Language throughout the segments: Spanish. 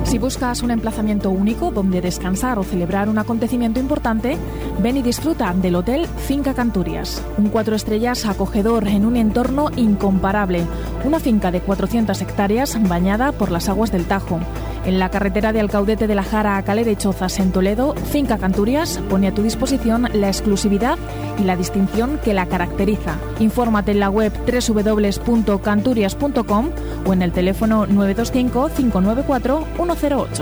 Si buscas un emplazamiento único donde descansar o celebrar un acontecimiento importante, ven y disfruta del Hotel Finca Canturias. Un 4 estrellas acogedor en un entorno incomparable. Una finca de 400 hectáreas bañada por las aguas del Tajo. En la carretera de Alcaudete de la Jara a Calera y Chozas, en Toledo, Finca Canturias pone a tu disposición la exclusividad y la distinción que la caracteriza. Infórmate en la web www.canturias.com o en el teléfono 925 594 108.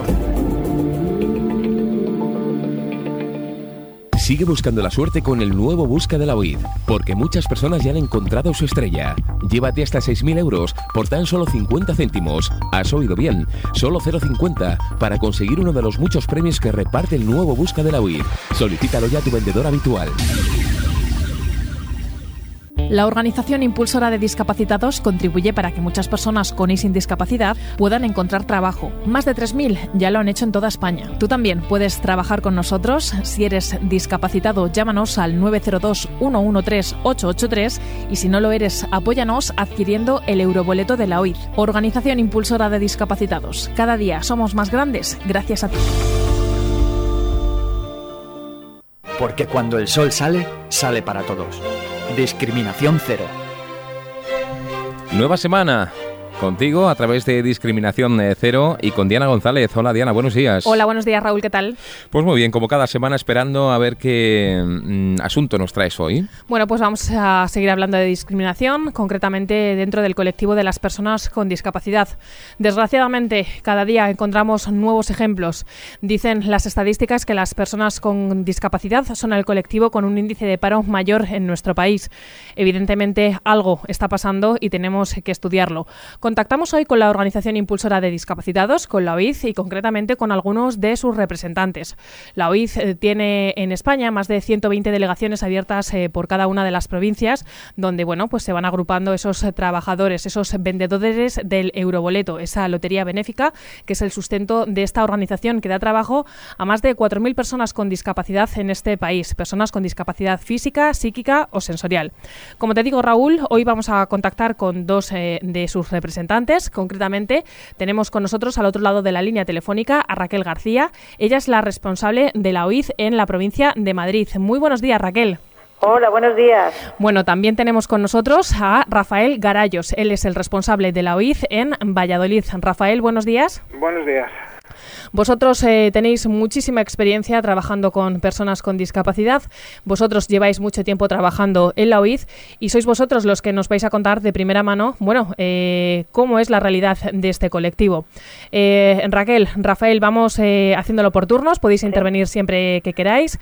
Sigue buscando la suerte con el nuevo Busca de la OID, porque muchas personas ya han encontrado su estrella. Llévate hasta 6.000 euros por tan solo 50 céntimos. Has oído bien, solo 0,50 para conseguir uno de los muchos premios que reparte el nuevo Busca de la OID. Solicítalo ya a tu vendedor habitual. La organización impulsora de discapacitados contribuye para que muchas personas con y sin discapacidad puedan encontrar trabajo. Más de 3.000 ya lo han hecho en toda España. Tú también puedes trabajar con nosotros. Si eres discapacitado, llámanos al 902 113 883 y si no lo eres, apóyanos adquiriendo el euroboleto de la OID. Organización impulsora de discapacitados. Cada día somos más grandes gracias a ti. Porque cuando el sol sale, sale para todos. Discriminación cero. Nueva semana contigo a través de Discriminación Cero y con Diana González. Hola Diana, buenos días. Hola, buenos días Raúl, ¿qué tal? Pues muy bien, como cada semana esperando a ver qué asunto nos traes hoy. Bueno, pues vamos a seguir hablando de discriminación, concretamente dentro del colectivo de las personas con discapacidad. Desgraciadamente, cada día encontramos nuevos ejemplos. Dicen las estadísticas que las personas con discapacidad son el colectivo con un índice de paro mayor en nuestro país. Evidentemente, algo está pasando y tenemos que estudiarlo. Contactamos hoy con la Organización Impulsora de Discapacitados, con la OID y concretamente con algunos de sus representantes. La OID tiene en España más de 120 delegaciones abiertas por cada una de las provincias, donde pues se van agrupando esos trabajadores, esos vendedores del euroboleto, esa lotería benéfica que es el sustento de esta organización que da trabajo a más de 4.000 personas con discapacidad en este país, personas con discapacidad física, psíquica o sensorial. Como te digo, Raúl, hoy vamos a contactar con dos de sus representantes. Concretamente, tenemos con nosotros al otro lado de la línea telefónica a Raquel García. Ella es la responsable de la OID en la provincia de Madrid. Muy buenos días, Raquel. Hola, buenos días. Bueno, también tenemos con nosotros a Rafael Garayos. Él es el responsable de la OID en Valladolid. Rafael, buenos días. Buenos días. Vosotros tenéis muchísima experiencia trabajando con personas con discapacidad. Vosotros lleváis mucho tiempo trabajando en la OID y sois vosotros los que nos vais a contar de primera mano, cómo es la realidad de este colectivo. Raquel, Rafael, vamos haciéndolo por turnos. Podéis intervenir siempre que queráis.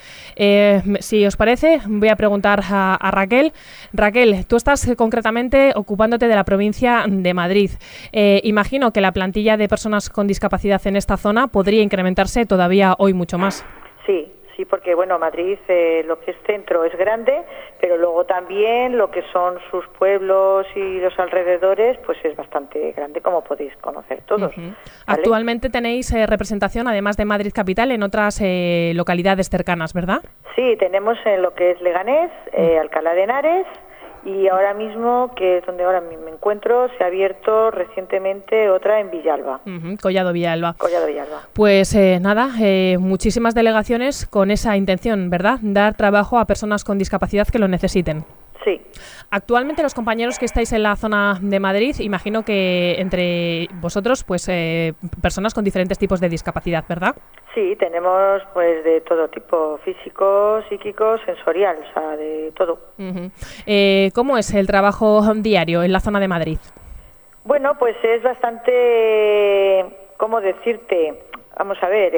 Si os parece, voy a preguntar a Raquel. Raquel, tú estás concretamente ocupándote de la provincia de Madrid. Imagino que la plantilla de personas con discapacidad en esta zona podría incrementarse todavía hoy mucho más. Sí, porque Madrid, lo que es centro es grande, pero luego también lo que son sus pueblos y los alrededores, pues es bastante grande, como podéis conocer todos. Uh-huh. ¿Vale? Actualmente tenéis representación, además de Madrid capital, en otras localidades cercanas, ¿verdad? Sí, tenemos en lo que es Leganés, Alcalá de Henares. Y ahora mismo, que es donde ahora me encuentro, se ha abierto recientemente otra en Villalba. Uh-huh, Collado Villalba. Pues muchísimas delegaciones con esa intención, ¿verdad? Dar trabajo a personas con discapacidad que lo necesiten. Sí. Actualmente los compañeros que estáis en la zona de Madrid, imagino que entre vosotros, personas con diferentes tipos de discapacidad, ¿verdad? Sí, tenemos de todo tipo, físico, psíquico, sensorial, o sea, de todo. Uh-huh. ¿Cómo es el trabajo diario en la zona de Madrid? Bueno, pues es bastante, ¿cómo decirte? Vamos a ver,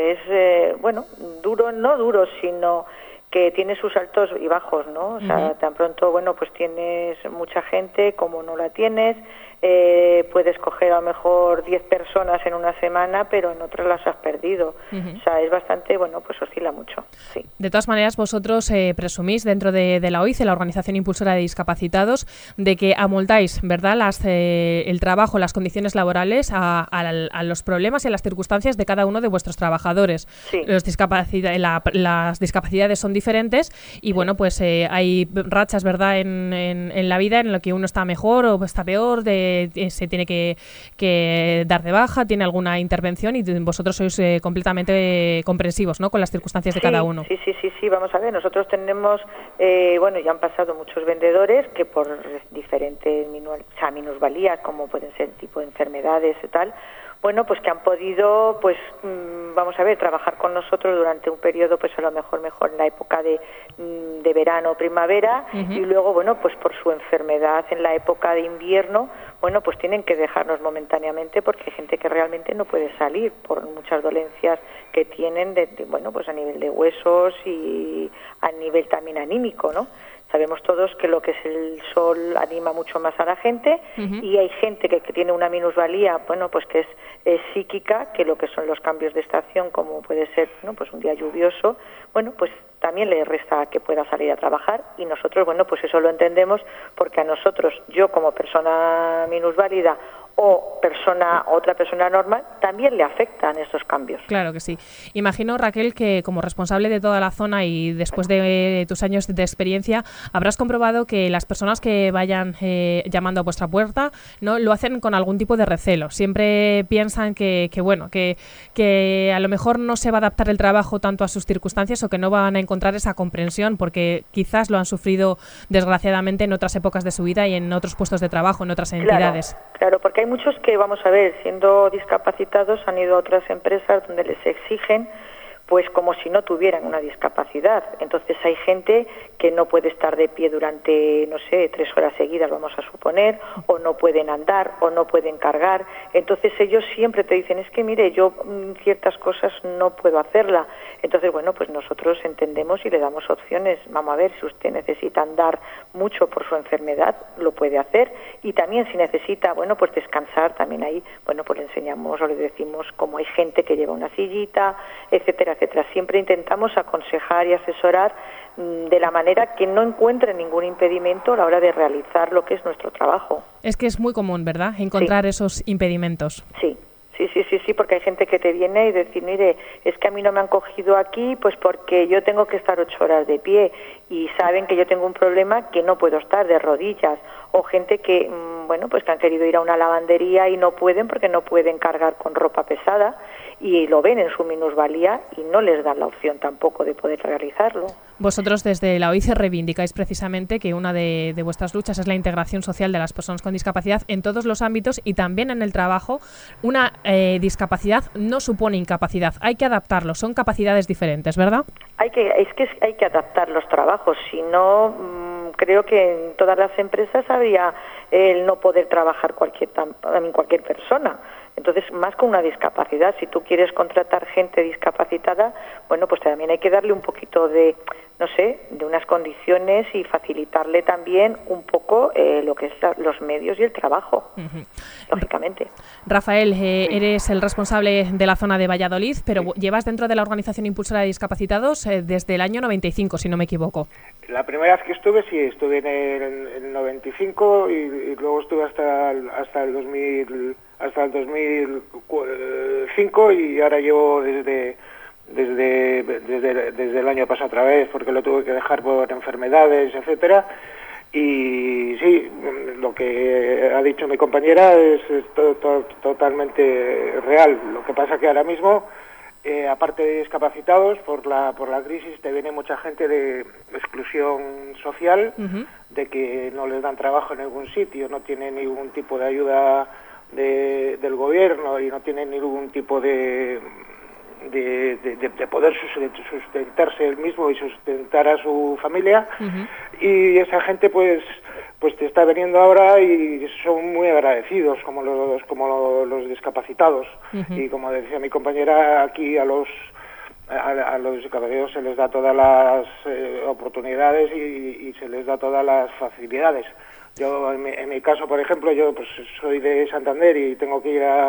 duro, no duro, sino que tiene sus altos y bajos, ¿no? O sea, tan pronto, pues tienes mucha gente como no la tienes, puedes coger a lo mejor 10 personas en una semana, pero en otras las has perdido. Uh-huh. O sea, es bastante, pues oscila mucho, sí. De todas maneras, vosotros presumís dentro de la OID, la Organización Impulsora de Discapacitados, de que amoldáis, ¿verdad?, el trabajo, las condiciones laborales a los problemas y a las circunstancias de cada uno de vuestros trabajadores. Sí. Las discapacidades son diferentes y, hay rachas, ¿verdad?, en la vida en lo que uno está mejor o está peor, de se tiene que dar de baja, tiene alguna intervención y vosotros sois completamente comprensivos, ¿no?, con las circunstancias de cada uno. Sí, vamos a ver, nosotros tenemos, ya han pasado muchos vendedores que por diferentes minusvalías, como pueden ser tipo de enfermedades y tal, pues que han podido, vamos a ver, trabajar con nosotros durante un periodo, pues a lo mejor en la época de verano o primavera, y luego, pues por su enfermedad en la época de invierno, pues tienen que dejarnos momentáneamente porque hay gente que realmente no puede salir por muchas dolencias que tienen, pues a nivel de huesos y a nivel también anímico, ¿no? Sabemos todos que lo que es el sol anima mucho más a la gente, y hay gente que tiene una minusvalía, pues que es psíquica, que lo que son los cambios de estación, como puede ser, pues un día lluvioso, pues también le resta que pueda salir a trabajar, y nosotros, pues eso lo entendemos, porque a nosotros, yo como persona minusválida o otra persona normal, también le afectan estos cambios. Claro que sí. Imagino, Raquel, que como responsable de toda la zona y después de tus años de experiencia, habrás comprobado que las personas que vayan llamando a vuestra puerta, ¿no?, lo hacen con algún tipo de recelo. Siempre piensan que a lo mejor no se va a adaptar el trabajo tanto a sus circunstancias o que no van a encontrar esa comprensión porque quizás lo han sufrido desgraciadamente en otras épocas de su vida y en otros puestos de trabajo, en otras entidades. Claro, porque hay muchos que, vamos a ver, siendo discapacitados han ido a otras empresas donde les exigen pues como si no tuvieran una discapacidad. Entonces hay gente que no puede estar de pie durante, 3 horas seguidas, vamos a suponer, o no pueden andar, o no pueden cargar. Entonces ellos siempre te dicen, es que mire, yo ciertas cosas no puedo hacerla. Entonces, pues nosotros entendemos y le damos opciones. Vamos a ver, si usted necesita andar mucho por su enfermedad, lo puede hacer. Y también si necesita, pues descansar, también ahí, pues le enseñamos o le decimos cómo hay gente que lleva una sillita, etcétera, etcétera. Siempre intentamos aconsejar y asesorar de la manera que no encuentre ningún impedimento a la hora de realizar lo que es nuestro trabajo. Es que es muy común, ¿verdad?, encontrar esos impedimentos. Sí, porque hay gente que te viene y decir, mire, es que a mí no me han cogido aquí, pues porque yo tengo que estar 8 horas de pie y saben que yo tengo un problema que no puedo estar de rodillas, o gente que, pues que han querido ir a una lavandería y no pueden porque no pueden cargar con ropa pesada y lo ven en su minusvalía y no les dan la opción tampoco de poder realizarlo. Vosotros desde la OIC reivindicáis precisamente que una de vuestras luchas es la integración social de las personas con discapacidad en todos los ámbitos y también en el trabajo. Una discapacidad no supone incapacidad, hay que adaptarlo, son capacidades diferentes, ¿verdad? Hay que adaptar los trabajos, si no, creo que en todas las empresas habría el no poder trabajar cualquier persona. Entonces, más con una discapacidad, si tú quieres contratar gente discapacitada, pues también hay que darle un poquito de unas condiciones y facilitarle también un poco lo que es los medios y el trabajo, lógicamente. Rafael, eres el responsable de la zona de Valladolid, pero llevas dentro de la Organización Impulsora de Discapacitados desde el año 95, si no me equivoco. La primera vez que estuve en el 95 y luego estuve hasta el 2005 y ahora llevo desde el año pasado otra vez porque lo tuve que dejar por enfermedades, etcétera. Y sí, lo que ha dicho mi compañera es totalmente real. Lo que pasa que ahora mismo, aparte de discapacitados, por la crisis te viene mucha gente de exclusión social, de que no les dan trabajo en ningún sitio, no tienen ningún tipo de ayuda del gobierno y no tienen ningún tipo de poder sustentarse él mismo y sustentar a su familia, y esa gente pues te está veniendo ahora y son muy agradecidos como los discapacitados, y como decía mi compañera, aquí a los discapacitados se les da todas las oportunidades y se les da todas las facilidades. Yo en mi caso, por ejemplo, yo pues soy de Santander y tengo que ir a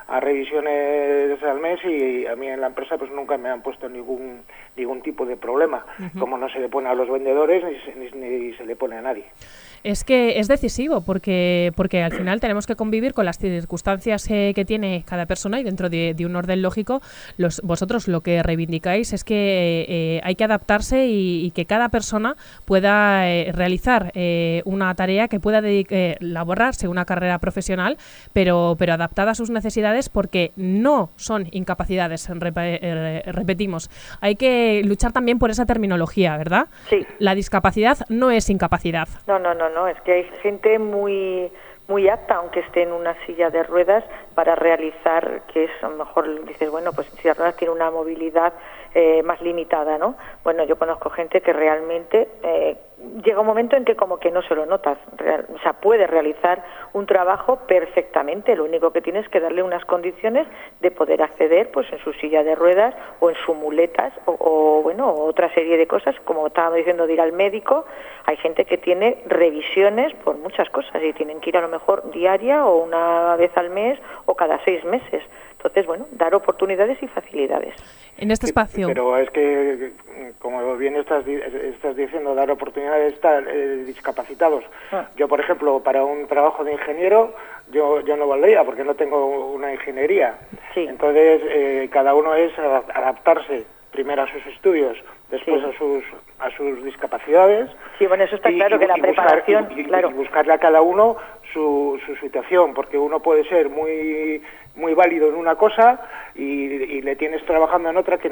a revisiones al mes y a mí en la empresa pues nunca me han puesto ningún tipo de problema, como no se le pone a los vendedores ni se le pone a nadie. Es que es decisivo porque al final tenemos que convivir con las circunstancias que tiene cada persona y dentro de un orden lógico. Vosotros lo que reivindicáis es que hay que adaptarse y que cada persona pueda realizar una tarea que pueda elaborarse una carrera profesional, pero adaptada a sus necesidades, porque no son incapacidades, repetimos. Hay que luchar también por esa terminología, ¿verdad? Sí. La discapacidad no es incapacidad. No, es que hay gente muy apta, aunque esté en una silla de ruedas, para realizar, que es, a lo mejor dices, bueno, pues silla de ruedas tiene una movilidad más limitada, ¿no? Bueno, yo conozco gente que realmente llega un momento en que como que no se lo notas, o sea, puede realizar un trabajo perfectamente, lo único que tienes que darle unas condiciones de poder acceder pues en su silla de ruedas o en sus muletas o otra serie de cosas, como estábamos diciendo, de ir al médico. Hay gente que tiene revisiones por muchas cosas y tienen que ir a lo mejor diaria o una vez al mes o cada 6 meses. Entonces, bueno, dar oportunidades y facilidades. En este espacio. Pero es que, como bien estás diciendo, dar oportunidades a discapacitados. Yo, por ejemplo, para un trabajo de ingeniero, yo no valdría porque no tengo una ingeniería. Sí. Entonces, cada uno es adaptarse primero a sus estudios, después a sus discapacidades. Sí, bueno, eso está claro, que la preparación... Y buscarle a cada uno su situación, porque uno puede ser muy válido en una cosa y le tienes trabajando en otra que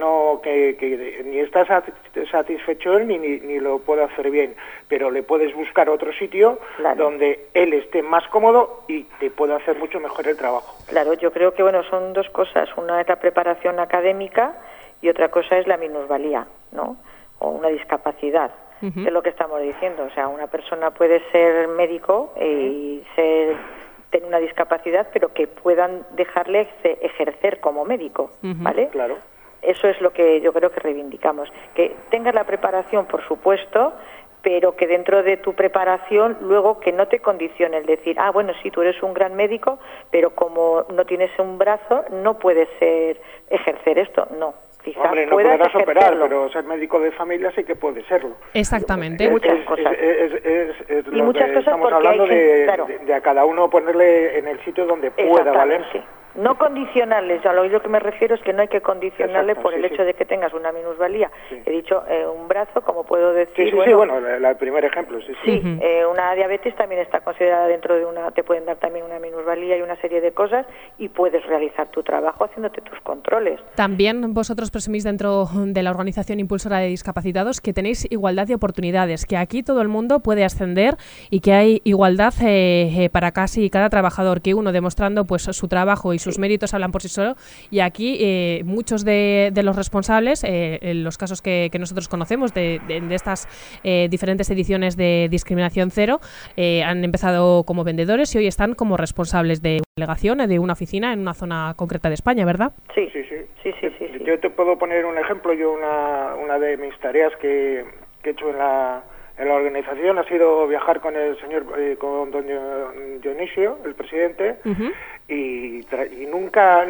ni está satisfecho él ni lo puede hacer bien, pero le puedes buscar otro sitio donde él esté más cómodo y te pueda hacer mucho mejor el trabajo. Claro, yo creo que son dos cosas. Una es la preparación académica y otra cosa es la minusvalía, ¿no? O una discapacidad, que es lo que estamos diciendo. O sea, una persona puede ser médico y tener una discapacidad, pero que puedan dejarle ejercer como médico, ¿vale? Claro. Eso es lo que yo creo que reivindicamos. Que tengas la preparación, por supuesto, pero que dentro de tu preparación luego que no te condicione el decir, bueno, sí, tú eres un gran médico, pero como no tienes un brazo, no puedes ejercer esto. No. Quizá hombre, no podrás operar, pero ser médico de familia sí que puede serlo. Exactamente. Muchas cosas. Y muchas cosas estamos hablando de a cada uno ponerle en el sitio donde pueda valerse. No condicionarles, a lo que me refiero es que no hay que condicionarle por el hecho de que tengas una minusvalía. Sí. He dicho un brazo, como puedo decir... el primer ejemplo, una diabetes también está considerada dentro de te pueden dar también una minusvalía y una serie de cosas, y puedes realizar tu trabajo haciéndote tus controles. También vosotros presumís dentro de la Organización Impulsora de Discapacitados que tenéis igualdad de oportunidades, que aquí todo el mundo puede ascender y que hay igualdad para casi cada trabajador, que uno demostrando pues su trabajo y sus méritos hablan por sí solo, y aquí muchos de los responsables, en los casos que nosotros conocemos de estas diferentes ediciones de Discriminación Cero, han empezado como vendedores y hoy están como responsables de una delegación, de una oficina en una zona concreta de España, ¿verdad? Sí. Yo te puedo poner un ejemplo. Yo una de mis tareas que he hecho en la organización ha sido viajar con el señor, con don Dionisio, el presidente, y nunca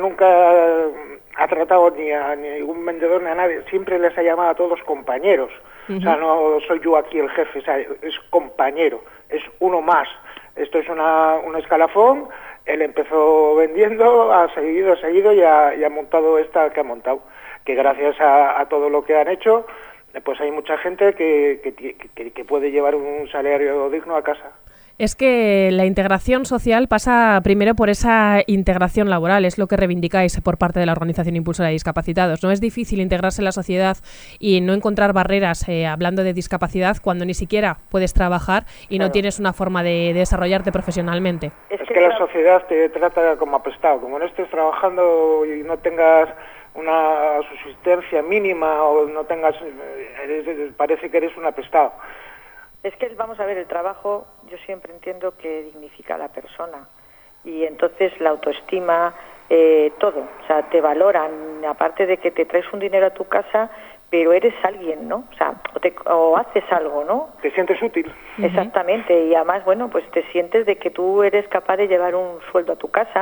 ha tratado ni a ningún vendedor ni a nadie, siempre les ha llamado a todos compañeros. O sea, no soy yo aquí el jefe, o sea, es compañero, es uno más. Esto es un escalafón. Él empezó vendiendo, ha seguido y ha montado esta que ha montado, que gracias a todo lo que han hecho, pues hay mucha gente que puede llevar un salario digno a casa. Es que la integración social pasa primero por esa integración laboral, es lo que reivindicáis por parte de la Organización Impulsora de Discapacitados. No es difícil integrarse en la sociedad y no encontrar barreras hablando de discapacidad cuando ni siquiera puedes trabajar y no tienes una forma de desarrollarte profesionalmente. Es que la sociedad te trata como apestado, como no estés trabajando y no tengas una subsistencia mínima o no tengas, parece que eres un apestado. Es que, vamos a ver, el trabajo yo siempre entiendo que dignifica a la persona y entonces la autoestima, todo, o sea, te valoran, aparte de que te traes un dinero a tu casa, pero eres alguien, ¿no? O sea, o haces algo, ¿no? Te sientes útil. Exactamente, y además, bueno, pues te sientes de que tú eres capaz de llevar un sueldo a tu casa,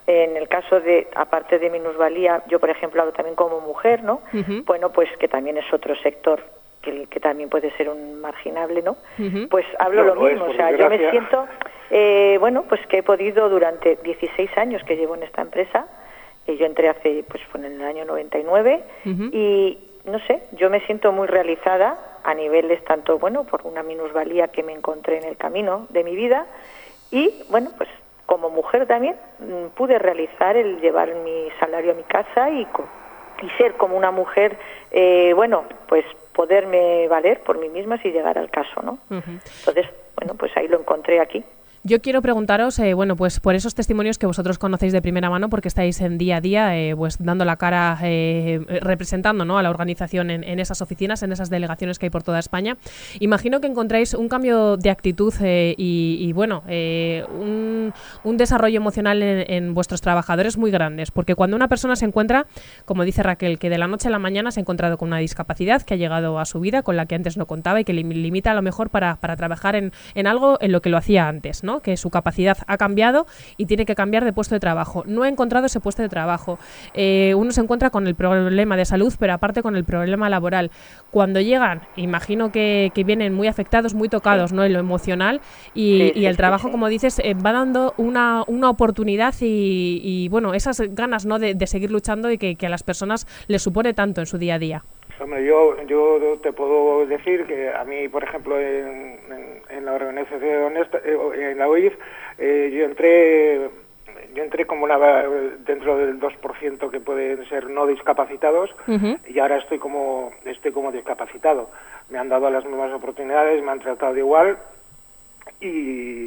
En el caso de, aparte de minusvalía, yo por ejemplo hablo también como mujer, ¿no? Bueno, pues que también es otro sector que también puede ser un marginable, ¿no? Pues hablo lo mismo, o sea, yo me siento, bueno, pues que he podido durante 16 años que llevo en esta empresa, yo entré hace, pues fue en el año 99, y no sé, yo me siento muy realizada a niveles tanto, bueno, por una minusvalía que me encontré en el camino de mi vida, y bueno, pues como mujer también pude realizar el llevar mi salario a mi casa y ser como una mujer, bueno, pues poderme valer por mí misma si llegara al caso, ¿no? Entonces, bueno, pues ahí lo encontré aquí. Yo quiero preguntaros, bueno, pues por esos testimonios que vosotros conocéis de primera mano, porque estáis en día a día, pues dando la cara, representando, ¿no?, a la organización en esas oficinas, en esas delegaciones que hay por toda España. Imagino que encontráis un cambio de actitud y bueno, un desarrollo emocional en vuestros trabajadores muy grandes, porque cuando una persona se encuentra, como dice Raquel, que de la noche a la mañana se ha encontrado con una discapacidad que ha llegado a su vida, con la que antes no contaba y que le limita a lo mejor para trabajar en algo en lo que lo hacía antes, ¿no?, que su capacidad ha cambiado y tiene que cambiar de puesto de trabajo. No ha encontrado ese puesto de trabajo. Uno se encuentra con el problema de salud, pero aparte con el problema laboral. Cuando llegan, imagino que vienen muy afectados, muy tocados, ¿no?, en lo emocional, y el trabajo, como dices, va dando una oportunidad y bueno, esas ganas, ¿no?, de seguir luchando y que a las personas les supone tanto en su día a día. Hombre, yo te puedo decir que a mí, por ejemplo, en la organización en la UIF, yo entré como dentro del 2% que pueden ser no discapacitados, y ahora estoy como discapacitado. Me han dado las mismas oportunidades, me han tratado igual y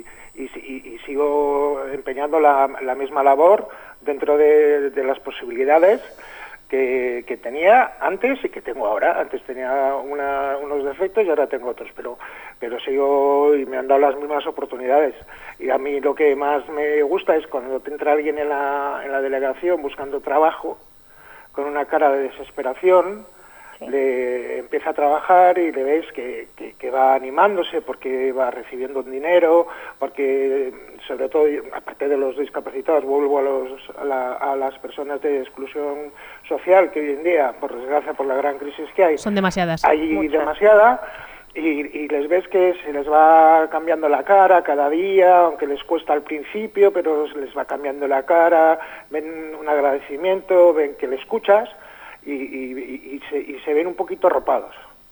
sigo empeñando la misma labor dentro de las posibilidades que tenía antes y que tengo ahora. Antes tenía unos defectos y ahora tengo otros, pero sigo y me han dado las mismas oportunidades. Y a mí lo que más me gusta es cuando te entra alguien en la delegación buscando trabajo, con una cara de desesperación, le empieza a trabajar y le ves que va animándose porque va recibiendo un dinero, porque sobre todo, aparte de los discapacitados, vuelvo a las personas de exclusión social, que hoy en día, por desgracia, por la gran crisis que hay, son demasiadas. Hay demasiada, y les ves que se les va cambiando la cara cada día, aunque les cuesta al principio, pero se les va cambiando la cara, ven un agradecimiento, ven que le escuchas, y se ven un poquito arropados.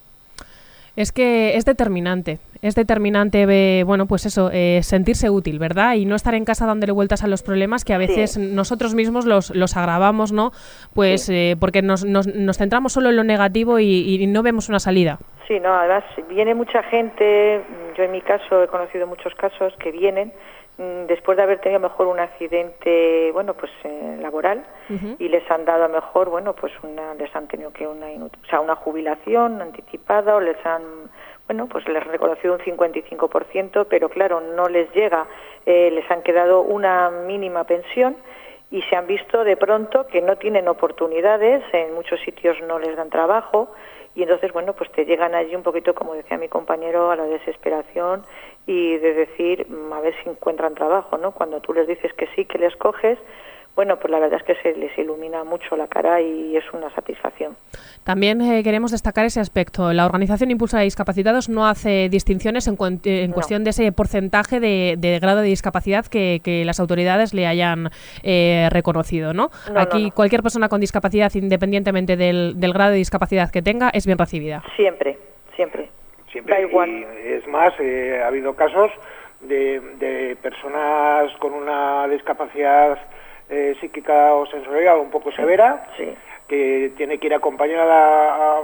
Es que es determinante, bueno, pues eso, sentirse útil, ¿verdad? Y no estar en casa dándole vueltas a los problemas que a veces nosotros mismos los agravamos, ¿no? Pues porque nos centramos solo en lo negativo y no vemos una salida. Sí, no, además viene mucha gente, yo en mi caso he conocido muchos casos que vienen después de haber tenido a lo mejor un accidente, bueno, pues laboral, y les han dado a lo mejor, bueno, pues les han tenido que una jubilación anticipada, o les han, bueno, pues les han reconocido un 55%, pero claro, no les llega, les han quedado una mínima pensión y se han visto de pronto que no tienen oportunidades, en muchos sitios no les dan trabajo, y entonces, bueno, pues te llegan allí un poquito, como decía mi compañero, a la desesperación y de decir, a ver si encuentran trabajo, ¿no? Cuando tú les dices que sí, que les coges, bueno, pues la verdad es que se les ilumina mucho la cara y es una satisfacción. También queremos destacar ese aspecto. La Organización Impulso a Discapacitados no hace distinciones en cuestión de ese porcentaje de grado de discapacidad que las autoridades le hayan reconocido, ¿no? Aquí cualquier persona con discapacidad, independientemente del grado de discapacidad que tenga, es bien recibida. Siempre. Da igual. Y es más, ha habido casos de personas con una discapacidad psíquica o sensorial un poco severa, que tiene que ir acompañada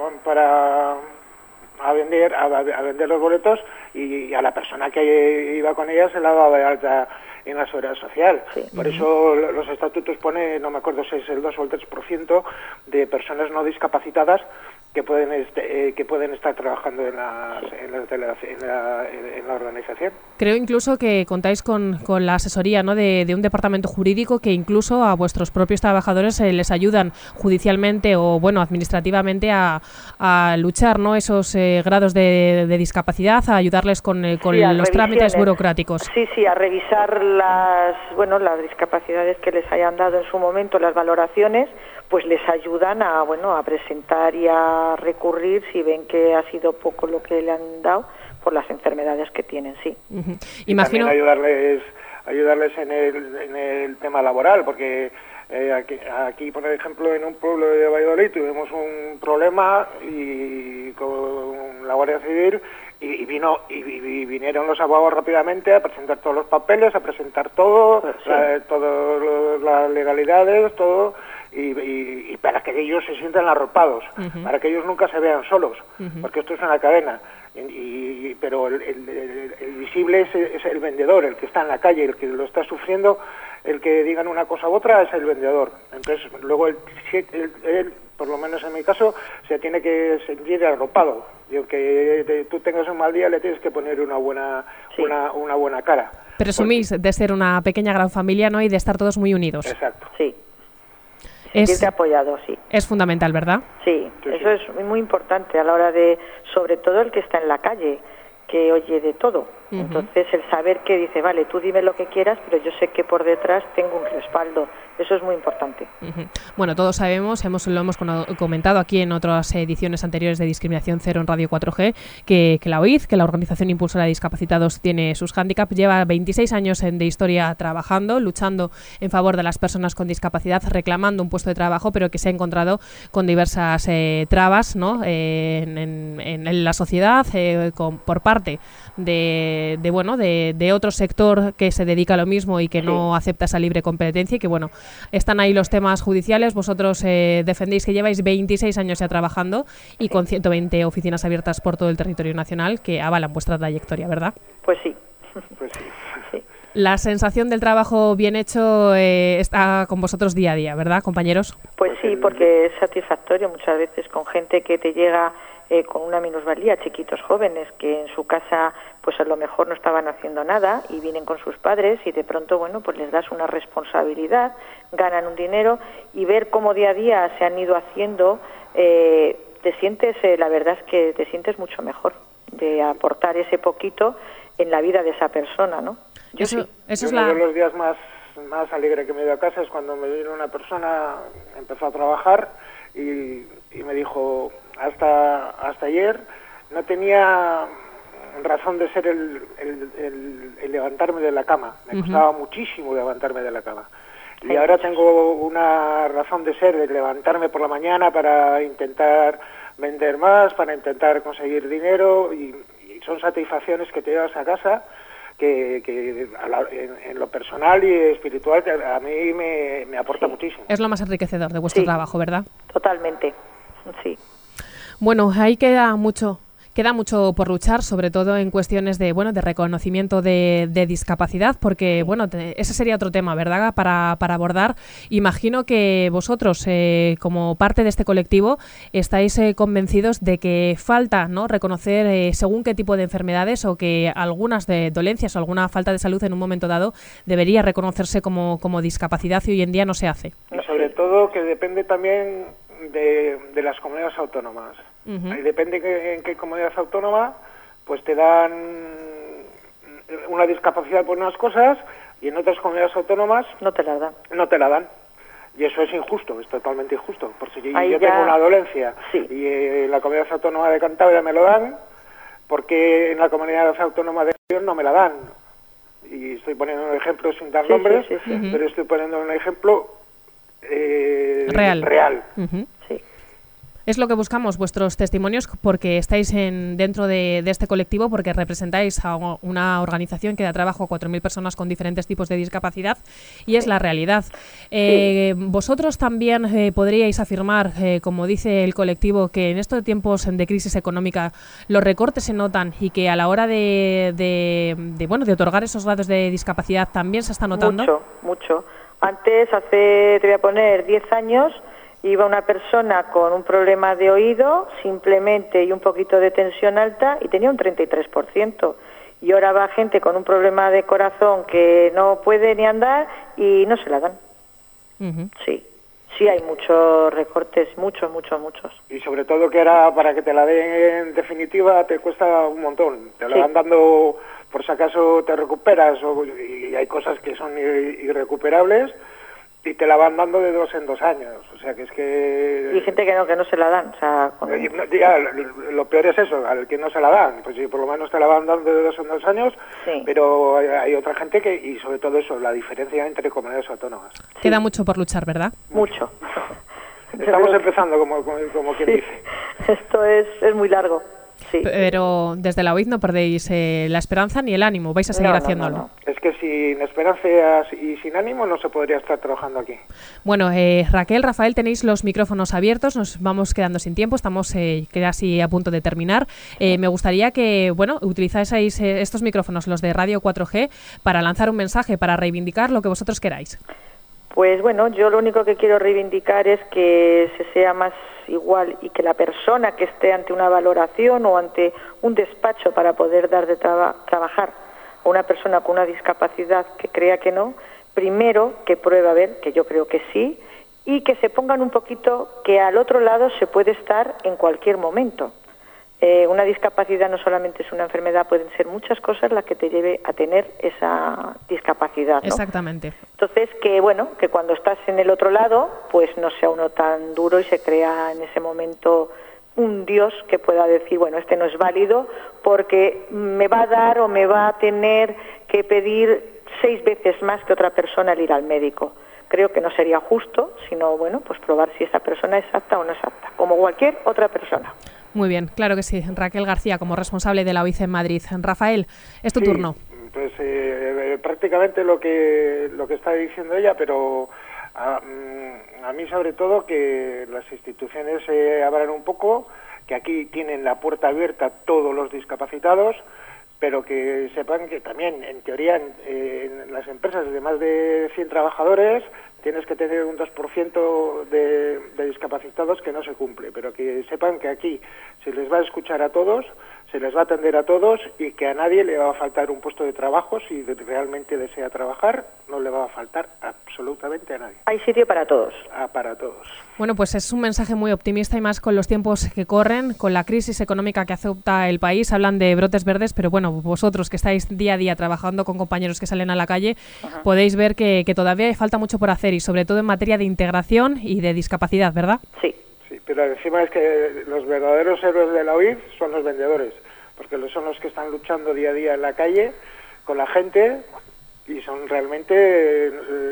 a vender los boletos, y a la persona que iba con ella se la ha dado de alta en la seguridad social. Por eso los estatutos pone, no me acuerdo si es el 2 o el 3% de personas no discapacitadas que pueden estar trabajando en la organización. Creo incluso que contáis con la asesoría, ¿no?, de un departamento jurídico que incluso a vuestros propios trabajadores les ayudan judicialmente o administrativamente a luchar, ¿no?, esos grados de discapacidad, a ayudarles con los trámites burocráticos. Sí, a revisar las discapacidades que les hayan dado en su momento, las valoraciones, pues les ayudan a presentar y a recurrir si ven que ha sido poco lo que le han dado por las enfermedades que tienen, sí. Uh-huh. Y imagino también ayudarles en el tema laboral, porque aquí, por ejemplo, en un pueblo de Valladolid tuvimos un problema y con la Guardia Civil y vinieron los abogados rápidamente a presentar todos los papeles, a presentar todo, sí, todas las legalidades, todo. Y para que ellos se sientan arropados, uh-huh, para que ellos nunca se vean solos, uh-huh, porque esto es una cadena, pero el visible es el vendedor, el que está en la calle, el que lo está sufriendo, el que digan una cosa u otra es el vendedor. Entonces luego él, por lo menos en mi caso, se tiene que sentir arropado, y aunque tú tengas un mal día le tienes que poner una buena cara. Presumís de ser una pequeña gran familia, ¿no?, y de estar todos muy unidos. Exacto. Sí. Sentirte apoyado, sí. Es fundamental, ¿verdad? Sí, eso es muy importante a la hora de, sobre todo el que está en la calle, que oye de todo. Uh-huh. Entonces el saber que dice, vale, tú dime lo que quieras, pero yo sé que por detrás tengo un respaldo. Eso es muy importante. Uh-huh. Bueno, todos sabemos, lo hemos comentado aquí en otras ediciones anteriores de Discriminación Cero en Radio 4G, que la OID, que la Organización Impulsora de Discapacitados, tiene sus hándicaps, lleva 26 años de historia trabajando, luchando en favor de las personas con discapacidad, reclamando un puesto de trabajo, pero que se ha encontrado con diversas trabas, ¿no?, en la sociedad, por parte de otro sector que se dedica a lo mismo y que no acepta esa libre competencia, y que están ahí los temas judiciales. Vosotros defendéis que lleváis 26 años ya trabajando y con 120 oficinas abiertas por todo el territorio nacional que avalan vuestra trayectoria, ¿verdad? Pues sí. Sí. La sensación del trabajo bien hecho está con vosotros día a día, ¿verdad, compañeros? Pues sí, porque es satisfactorio muchas veces con gente que te llega con una minusvalía, chiquitos jóvenes que en su casa pues a lo mejor no estaban haciendo nada y vienen con sus padres y de pronto pues les das una responsabilidad, ganan un dinero, y ver cómo día a día se han ido haciendo, te sientes, la verdad es que te sientes mucho mejor de aportar ese poquito en la vida de esa persona, ¿no? Uno de los días más alegre que me dio a casa es cuando me vino una persona, empezó a trabajar y me dijo, hasta ayer no tenía razón de ser el levantarme de la cama, me costaba muchísimo levantarme de la cama, y ahora tengo una razón de ser, de levantarme por la mañana para intentar vender más, para intentar conseguir dinero, y son satisfacciones que te llevas a casa que en lo personal y espiritual a mí me aporta muchísimo. Es lo más enriquecedor de vuestro trabajo, ¿verdad? Totalmente, sí. Bueno, ahí queda mucho por luchar, sobre todo en cuestiones de reconocimiento de discapacidad, porque ese sería otro tema, ¿verdad?, para abordar. Imagino que vosotros, como parte de este colectivo, estáis convencidos de que falta, ¿no?, reconocer según qué tipo de enfermedades, o que algunas de dolencias o alguna falta de salud en un momento dado debería reconocerse como discapacidad, y hoy en día no se hace. Y sobre todo que depende también de las comunidades autónomas. Uh-huh. Ahí depende en qué comunidad autónoma pues te dan una discapacidad por unas cosas, y en otras comunidades autónomas no te la dan. Y eso es injusto, es totalmente injusto. Por si yo tengo una dolencia y en la comunidad autónoma de Cantabria me lo dan, porque en la comunidad autónoma de León no me la dan. Y estoy poniendo un ejemplo sin dar nombres, pero estoy poniendo un ejemplo real. Uh-huh. Sí. Es lo que buscamos, vuestros testimonios, porque estáis dentro de este colectivo, porque representáis a una organización que da trabajo a 4.000 personas con diferentes tipos de discapacidad, y es la realidad. Vosotros también podríais afirmar, como dice el colectivo, que en estos tiempos de crisis económica los recortes se notan, y que a la hora de otorgar esos grados de discapacidad también se está notando. Mucho. Antes, te voy a poner 10 años, Iba una persona con un problema de oído, simplemente, y un poquito de tensión alta, y tenía un 33%. Y ahora va gente con un problema de corazón que no puede ni andar y no se la dan. Sí, hay muchos recortes, muchos. Y sobre todo que ahora para que te la den en definitiva te cuesta un montón. Te la van dando por si acaso te recuperas y hay cosas que son irrecuperables y te la van dando de 2 en 2 años. O sea que es que... Y hay gente que no se la dan. O sea, ya, lo peor es eso, al que no se la dan. Pues sí, por lo menos te la van dando de 2 en 2 años, pero hay otra gente que, y sobre todo eso, la diferencia entre comunidades autónomas. Queda mucho por luchar, ¿verdad? Mucho. Estamos empezando, como quien dice. Esto es muy largo. Sí. Pero desde la UID no perdéis la esperanza ni el ánimo, vais a seguir haciéndolo. No. Es que sin esperanza y sin ánimo no se podría estar trabajando aquí. Bueno, Raquel, Rafael, tenéis los micrófonos abiertos, nos vamos quedando sin tiempo, estamos casi a punto de terminar. Me gustaría que, utilizaseis estos micrófonos, los de Radio 4G, para lanzar un mensaje, para reivindicar lo que vosotros queráis. Pues bueno, yo lo único que quiero reivindicar es que se sea más igual y que la persona que esté ante una valoración o ante un despacho para poder dar de trabajar a una persona con una discapacidad que crea que no, primero que pruebe a ver, que yo creo que sí, y que se pongan un poquito que al otro lado se puede estar en cualquier momento. Una discapacidad no solamente es una enfermedad, pueden ser muchas cosas las que te lleve a tener esa discapacidad, ¿no? Exactamente. Entonces, que cuando estás en el otro lado, pues no sea uno tan duro y se crea en ese momento un Dios que pueda decir, este no es válido porque me va a dar o me va a tener que pedir 6 veces más que otra persona al ir al médico. Creo que no sería justo, sino, pues probar si esa persona es apta o no es apta, como cualquier otra persona. Muy bien, claro que sí. Raquel García, como responsable de la UIC en Madrid. Rafael, es tu turno. Pues prácticamente lo que está diciendo ella, pero a mí sobre todo que las instituciones se abran un poco, que aquí tienen la puerta abierta todos los discapacitados, pero que sepan que también, en teoría, en las empresas de más de 100 trabajadores tienes que tener un 2% de discapacitados que no se cumple, pero que sepan que aquí se les va a escuchar a todos, se les va a atender a todos y que a nadie le va a faltar un puesto de trabajo. Si realmente desea trabajar, no le va a faltar absolutamente a nadie. Hay sitio para todos. Para todos. Bueno, pues es un mensaje muy optimista y más con los tiempos que corren, con la crisis económica que azota el país. Hablan de brotes verdes, pero vosotros que estáis día a día trabajando con compañeros que salen a la calle, podéis ver que todavía falta mucho por hacer y sobre todo en materia de integración y de discapacidad, ¿verdad? Sí. Sí, pero encima es que los verdaderos héroes de la UID son los vendedores, porque son los que están luchando día a día en la calle con la gente y son realmente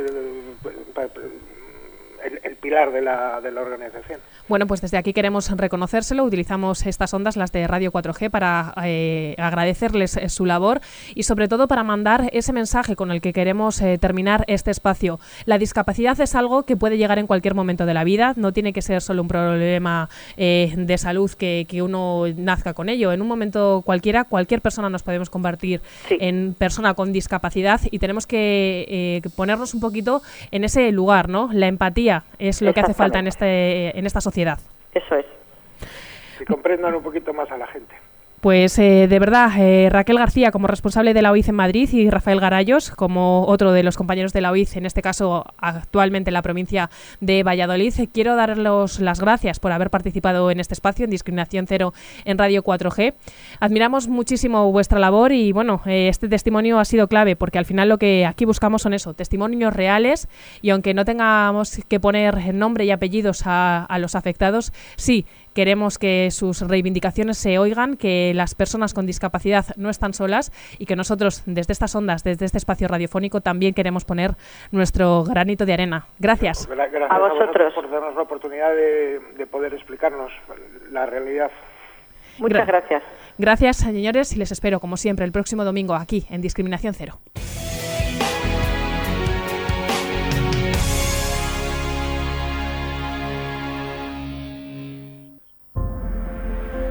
el pilar de la organización. Bueno, pues desde aquí queremos reconocérselo. Utilizamos estas ondas, las de Radio 4G, para agradecerles su labor y sobre todo para mandar ese mensaje con el que queremos terminar este espacio. La discapacidad es algo que puede llegar en cualquier momento de la vida. No tiene que ser solo un problema de salud que uno nazca con ello. En un momento cualquiera, cualquier persona nos podemos convertir en persona con discapacidad y tenemos que ponernos un poquito en ese lugar, ¿no? La empatía es lo que hace falta en esta sociedad. Eso es. Que comprendan un poquito más a la gente. Pues de verdad, Raquel García como responsable de la OIC en Madrid y Rafael Garayos como otro de los compañeros de la OIC, en este caso actualmente en la provincia de Valladolid, quiero daros las gracias por haber participado en este espacio en Discriminación Cero en Radio 4G. Admiramos muchísimo vuestra labor y este testimonio ha sido clave porque al final lo que aquí buscamos son testimonios reales y aunque no tengamos que poner nombre y apellidos a los afectados, sí, queremos que sus reivindicaciones se oigan, que las personas con discapacidad no están solas y que nosotros desde estas ondas, desde este espacio radiofónico, también queremos poner nuestro granito de arena. Gracias. Gracias a vosotros por darnos la oportunidad de poder explicarnos la realidad. Muchas gracias. Gracias, señores, y les espero, como siempre, el próximo domingo aquí en Discriminación Cero.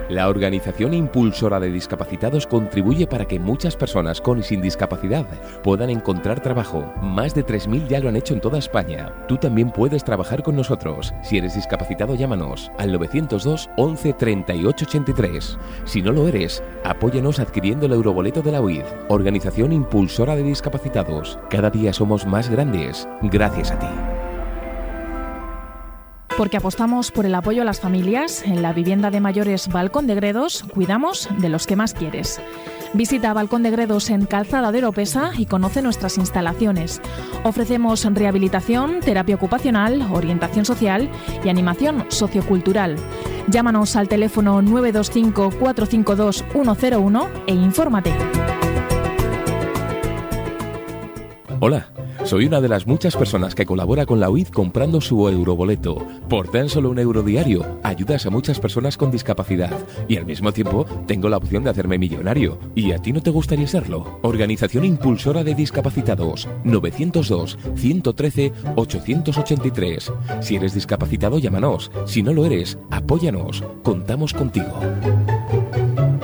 La organización impulsora de discapacitados contribuye para que muchas personas con y sin discapacidad puedan encontrar trabajo. Más de 3.000 ya lo han hecho en toda España. Tú también puedes trabajar con nosotros. Si eres discapacitado, llámanos al 902 11 38 83. Si no lo eres, apóyanos adquiriendo el euroboleto de la UID. Organización impulsora de discapacitados. Cada día somos más grandes gracias a ti. Porque apostamos por el apoyo a las familias, en la vivienda de mayores Balcón de Gredos, cuidamos de los que más quieres. Visita Balcón de Gredos en Calzada de Oropesa y conoce nuestras instalaciones. Ofrecemos rehabilitación, terapia ocupacional, orientación social y animación sociocultural. Llámanos al teléfono 925 452 101 e infórmate. Hola, soy una de las muchas personas que colabora con la UID comprando su euroboleto. Por tan solo €1 diario, ayudas a muchas personas con discapacidad y al mismo tiempo tengo la opción de hacerme millonario. ¿Y a ti no te gustaría serlo? Organización impulsora de discapacitados. 902 113 883. Si eres discapacitado, llámanos. Si no lo eres, apóyanos. Contamos contigo.